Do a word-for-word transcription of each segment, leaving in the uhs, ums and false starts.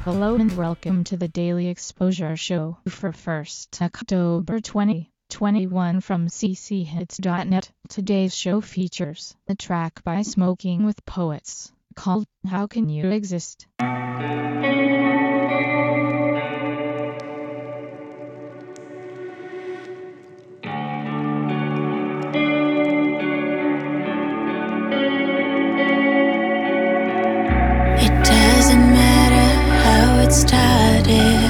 Hello and welcome to the Daily Exposure Show for first October twenty twenty-one from c c hits dot net. Today's show features a track by Smoking with Poets called How Can You Exist? It doesn't matter how it started.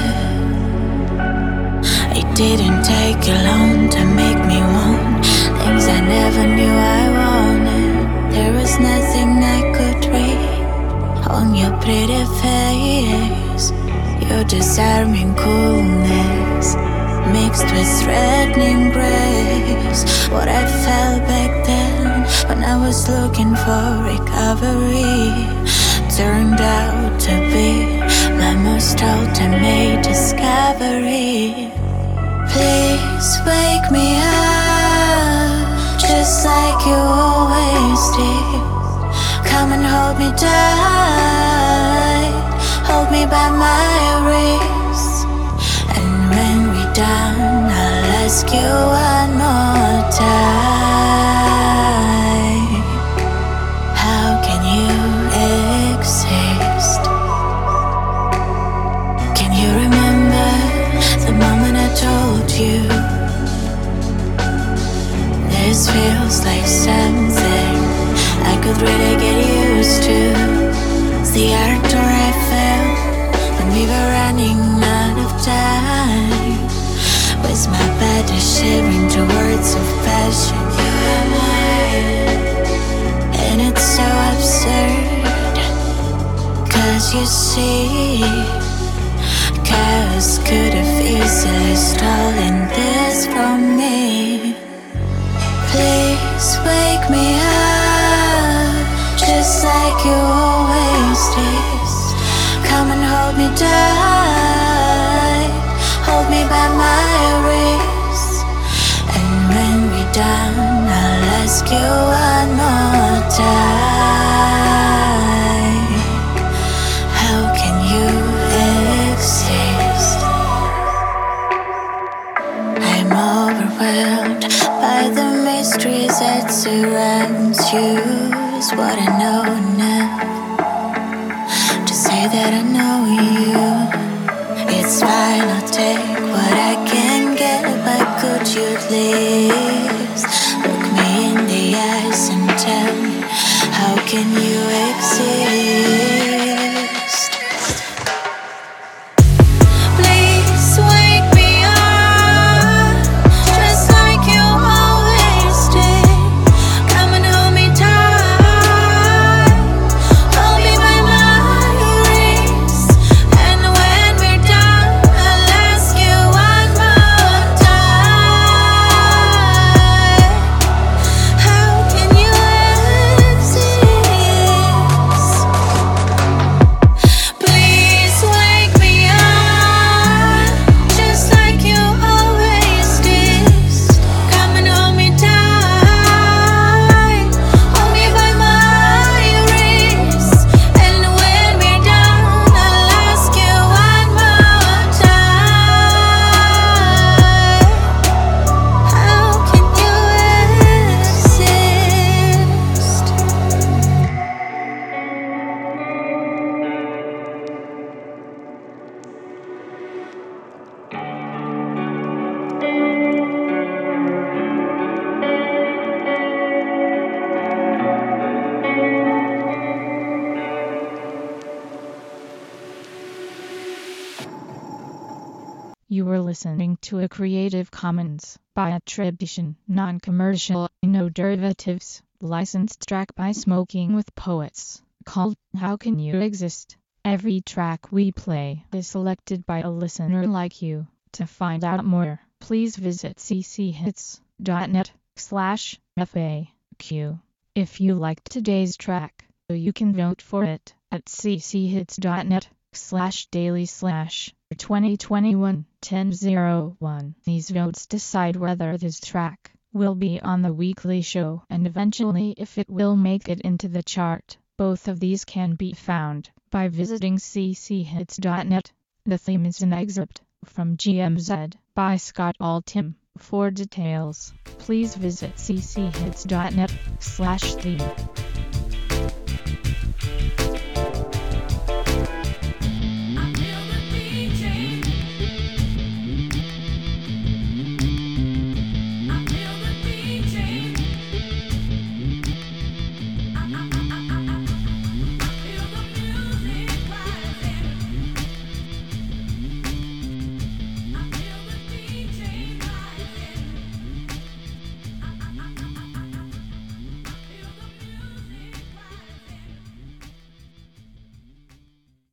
It didn't take you long to make me want things I never knew I wanted. There was nothing I could read on your pretty face. Your disarming coolness mixed with threatening grace. What I felt back then when I was looking for recovery turned out to be my most ultimate discovery. Please wake me up, just like you always did. Come and hold me tight, hold me by my wrist. And when we're done, I'll ask you one more time. How can you exist? Can you remember the moment I told you this feels like something I could really get used to? The ardor I felt when we were running out of time, with my body shivering to words of passion. You are mine, and it's so absurd, 'cause you see, chaos could have easily stolen this from me. Please wake me up, just like you always did. Come and hold me tight, hold me by my wrist. And when we're done, I'll ask you one more time. How can you exist? I'm overwhelmed by the mysteries that surround you. Is what I know now, to say that I know you. It's fine, I'll take what I can get, but could you at least look me in the eyes and tell me, how can you exist? Please wake me up, just like you always did. Come and hold me tight, hold me by my wrist. And when we're done, I'll ask you one more time. How can you exist? Please wake me up, just like you always did. Come and hold me tight, hold me by my wrist. And when we're done, I'll ask you one more time. How can you exist? You were listening to a Creative Commons by attribution, non-commercial, no derivatives, licensed track by Smoking with Poets called How Can You Exist? Every track we play is selected by a listener like you. To find out more, please visit c c hits dot net slash F A Q. If you liked today's track, you can vote for it at c c hits dot net slash daily slash twenty twenty-one ten oh one. These votes decide whether this track will be on the weekly show and eventually if it will make it into the chart. Both of these can be found by visiting c c hits dot net. The theme is an excerpt from G M Z by Scott Altham. For details, please visit c c hits dot net slash theme.